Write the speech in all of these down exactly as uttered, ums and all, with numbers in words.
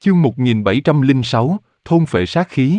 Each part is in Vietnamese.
Chương một nghìn bảy trăm lẻ sáu, thôn phệ sát khí.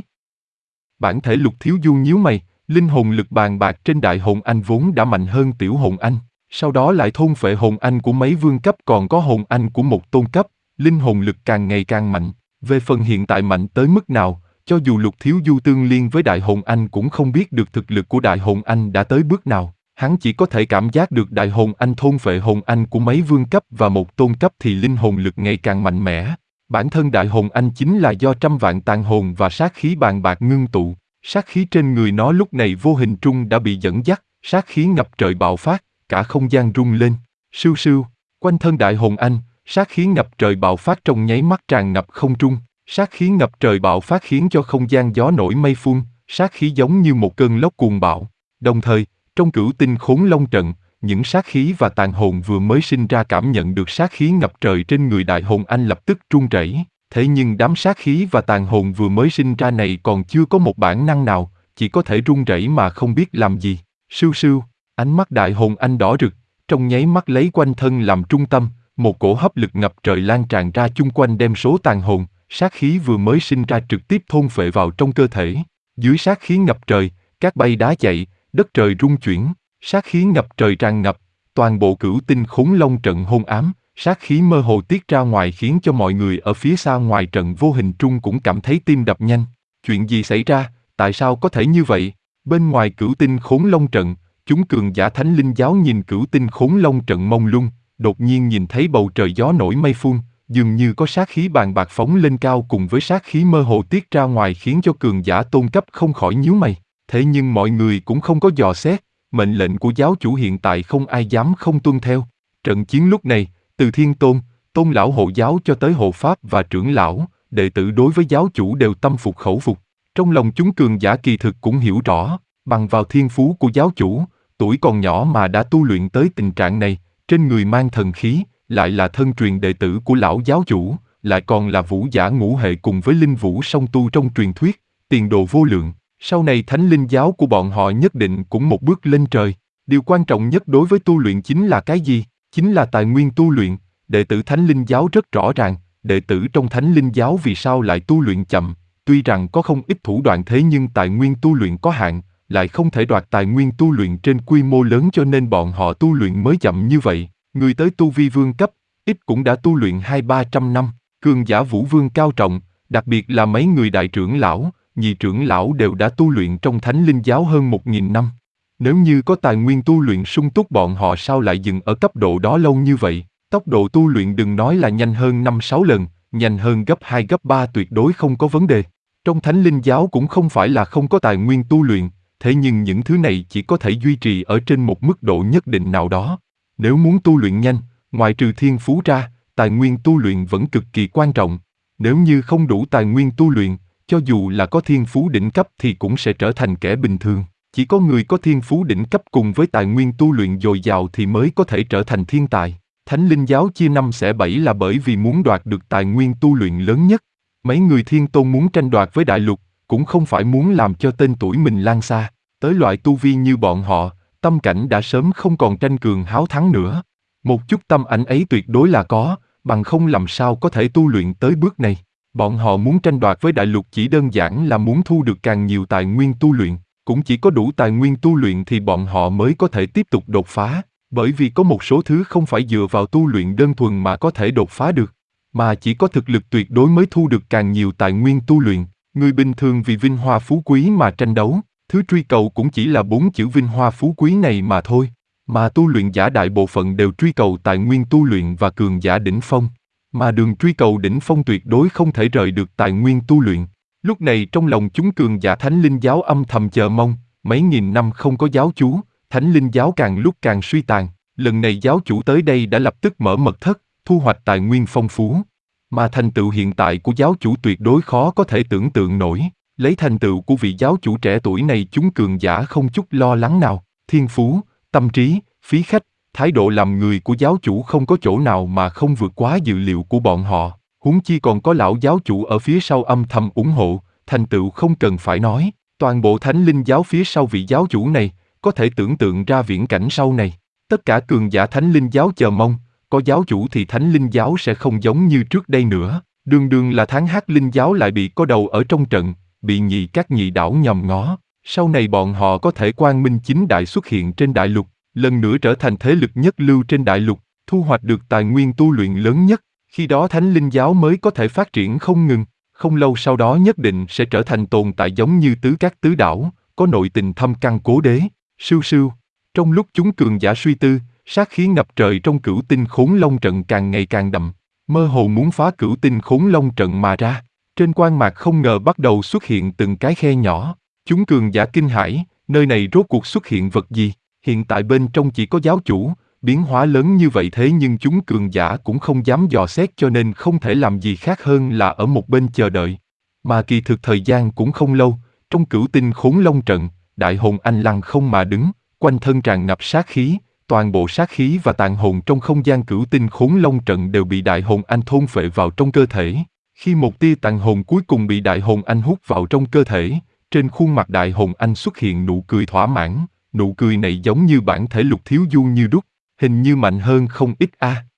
Bản thể Lục Thiếu Du nhíu mày, linh hồn lực bàn bạc trên đại hồn anh vốn đã mạnh hơn tiểu hồn anh, sau đó lại thôn phệ hồn anh của mấy vương cấp còn có hồn anh của một tôn cấp, linh hồn lực càng ngày càng mạnh. Về phần hiện tại mạnh tới mức nào, cho dù Lục Thiếu Du tương liên với đại hồn anh cũng không biết được thực lực của đại hồn anh đã tới bước nào. Hắn chỉ có thể cảm giác được đại hồn anh thôn phệ hồn anh của mấy vương cấp và một tôn cấp thì linh hồn lực ngày càng mạnh mẽ. Bản thân đại hồn anh chính là do trăm vạn tàn hồn và sát khí bàn bạc ngưng tụ, sát khí trên người nó lúc này vô hình trung đã bị dẫn dắt, sát khí ngập trời bạo phát, cả không gian rung lên, sưu sưu, quanh thân đại hồn anh, sát khí ngập trời bạo phát trong nháy mắt tràn ngập không trung, sát khí ngập trời bạo phát khiến cho không gian gió nổi mây phun, sát khí giống như một cơn lốc cuồng bạo, đồng thời, trong cửu tinh khốn long trận, những sát khí và tàn hồn vừa mới sinh ra cảm nhận được sát khí ngập trời trên người đại hồn anh lập tức run rẩy. Thế nhưng đám sát khí và tàn hồn vừa mới sinh ra này còn chưa có một bản năng nào, chỉ có thể run rẩy mà không biết làm gì. Sưu sưu, ánh mắt đại hồn anh đỏ rực, trong nháy mắt lấy quanh thân làm trung tâm, một cổ hấp lực ngập trời lan tràn ra chung quanh đem số tàn hồn, sát khí vừa mới sinh ra trực tiếp thôn phệ vào trong cơ thể. Dưới sát khí ngập trời, cát bay đá chạy, đất trời rung chuyển, sát khí ngập trời tràn ngập, toàn bộ cửu tinh khốn long trận hôn ám, sát khí mơ hồ tiết ra ngoài khiến cho mọi người ở phía xa ngoài trận vô hình trung cũng cảm thấy tim đập nhanh. Chuyện gì xảy ra, tại sao có thể như vậy? Bên ngoài cửu tinh khốn long trận, chúng cường giả thánh linh giáo nhìn cửu tinh khốn long trận mông lung, đột nhiên nhìn thấy bầu trời gió nổi mây phun, dường như có sát khí bàn bạc phóng lên cao cùng với sát khí mơ hồ tiết ra ngoài khiến cho cường giả tôn cấp không khỏi nhíu mày. Thế nhưng mọi người cũng không có dò xét, mệnh lệnh của giáo chủ hiện tại không ai dám không tuân theo. Trận chiến lúc này, từ thiên tôn, tôn lão hộ giáo cho tới hộ pháp và trưởng lão, đệ tử đối với giáo chủ đều tâm phục khẩu phục. Trong lòng chúng cường giả kỳ thực cũng hiểu rõ, bằng vào thiên phú của giáo chủ, tuổi còn nhỏ mà đã tu luyện tới tình trạng này, trên người mang thần khí, lại là thân truyền đệ tử của lão giáo chủ, lại còn là vũ giả ngũ hệ cùng với linh vũ song tu trong truyền thuyết, tiền đồ vô lượng. Sau này thánh linh giáo của bọn họ nhất định cũng một bước lên trời. Điều quan trọng nhất đối với tu luyện chính là cái gì? Chính là tài nguyên tu luyện. Đệ tử thánh linh giáo rất rõ ràng, đệ tử trong thánh linh giáo vì sao lại tu luyện chậm. Tuy rằng có không ít thủ đoạn thế nhưng tài nguyên tu luyện có hạn, lại không thể đoạt tài nguyên tu luyện trên quy mô lớn cho nên bọn họ tu luyện mới chậm như vậy. Người tới tu vi vương cấp, ít cũng đã tu luyện hai ba trăm năm. Cường giả vũ vương cao trọng, đặc biệt là mấy người đại trưởng lão, nhị trưởng lão đều đã tu luyện trong thánh linh giáo hơn một nghìn năm. Nếu như có tài nguyên tu luyện sung túc bọn họ sao lại dừng ở cấp độ đó lâu như vậy? Tốc độ tu luyện đừng nói là nhanh hơn năm sáu lần, nhanh hơn gấp hai gấp ba tuyệt đối không có vấn đề. Trong thánh linh giáo cũng không phải là không có tài nguyên tu luyện, thế nhưng những thứ này chỉ có thể duy trì ở trên một mức độ nhất định nào đó. Nếu muốn tu luyện nhanh, ngoài trừ thiên phú ra, tài nguyên tu luyện vẫn cực kỳ quan trọng. Nếu như không đủ tài nguyên tu luyện, cho dù là có thiên phú đỉnh cấp thì cũng sẽ trở thành kẻ bình thường. Chỉ có người có thiên phú đỉnh cấp cùng với tài nguyên tu luyện dồi dào thì mới có thể trở thành thiên tài. Thánh linh giáo chia năm xẻ bảy là bởi vì muốn đoạt được tài nguyên tu luyện lớn nhất. Mấy người thiên tôn muốn tranh đoạt với đại lục, cũng không phải muốn làm cho tên tuổi mình lan xa. Tới loại tu vi như bọn họ, tâm cảnh đã sớm không còn tranh cường háo thắng nữa. Một chút tâm ảnh ấy tuyệt đối là có, bằng không làm sao có thể tu luyện tới bước này. Bọn họ muốn tranh đoạt với đại lục chỉ đơn giản là muốn thu được càng nhiều tài nguyên tu luyện, cũng chỉ có đủ tài nguyên tu luyện thì bọn họ mới có thể tiếp tục đột phá, bởi vì có một số thứ không phải dựa vào tu luyện đơn thuần mà có thể đột phá được, mà chỉ có thực lực tuyệt đối mới thu được càng nhiều tài nguyên tu luyện. Người bình thường vì vinh hoa phú quý mà tranh đấu, thứ truy cầu cũng chỉ là bốn chữ vinh hoa phú quý này mà thôi, mà tu luyện giả đại bộ phận đều truy cầu tài nguyên tu luyện và cường giả đỉnh phong. Mà đường truy cầu đỉnh phong tuyệt đối không thể rời được tài nguyên tu luyện. Lúc này trong lòng chúng cường giả thánh linh giáo âm thầm chờ mong, mấy nghìn năm không có giáo chủ, thánh linh giáo càng lúc càng suy tàn. Lần này giáo chủ tới đây đã lập tức mở mật thất, thu hoạch tài nguyên phong phú. Mà thành tựu hiện tại của giáo chủ tuyệt đối khó có thể tưởng tượng nổi. Lấy thành tựu của vị giáo chủ trẻ tuổi này chúng cường giả không chút lo lắng nào. Thiên phú, tâm trí, phí khách, thái độ làm người của giáo chủ không có chỗ nào mà không vượt quá dự liệu của bọn họ, huống chi còn có lão giáo chủ ở phía sau âm thầm ủng hộ, thành tựu không cần phải nói, toàn bộ thánh linh giáo phía sau vị giáo chủ này, có thể tưởng tượng ra viễn cảnh sau này. Tất cả cường giả thánh linh giáo chờ mong, có giáo chủ thì thánh linh giáo sẽ không giống như trước đây nữa. Đường đường là tháng hát linh giáo lại bị có đầu ở trong trận, bị nhị các nhị đảo nhòm ngó. Sau này bọn họ có thể quang minh chính đại xuất hiện trên đại lục, lần nữa trở thành thế lực nhất lưu trên đại lục, thu hoạch được tài nguyên tu luyện lớn nhất. Khi đó thánh linh giáo mới có thể phát triển không ngừng, không lâu sau đó nhất định sẽ trở thành tồn tại giống như tứ các tứ đảo, có nội tình thâm căn cố đế. Sưu sưu. Trong lúc chúng cường giả suy tư, sát khí ngập trời trong cửu tinh khốn long trận càng ngày càng đậm, mơ hồ muốn phá cửu tinh khốn long trận mà ra. Trên quan mạc không ngờ bắt đầu xuất hiện từng cái khe nhỏ. Chúng cường giả kinh hãi, nơi này rốt cuộc xuất hiện vật gì? Hiện tại bên trong chỉ có giáo chủ, biến hóa lớn như vậy thế nhưng chúng cường giả cũng không dám dò xét cho nên không thể làm gì khác hơn là ở một bên chờ đợi. Mà kỳ thực thời gian cũng không lâu, trong cửu tinh khốn long trận, đại hồn anh lăng không mà đứng, quanh thân tràn ngập sát khí, toàn bộ sát khí và tàn hồn trong không gian cửu tinh khốn long trận đều bị đại hồn anh thôn phệ vào trong cơ thể. Khi một tia tàn hồn cuối cùng bị đại hồn anh hút vào trong cơ thể, trên khuôn mặt đại hồn anh xuất hiện nụ cười thỏa mãn, nụ cười này giống như bản thể Lục Thiếu Du như đúc, hình như mạnh hơn không ít a. À.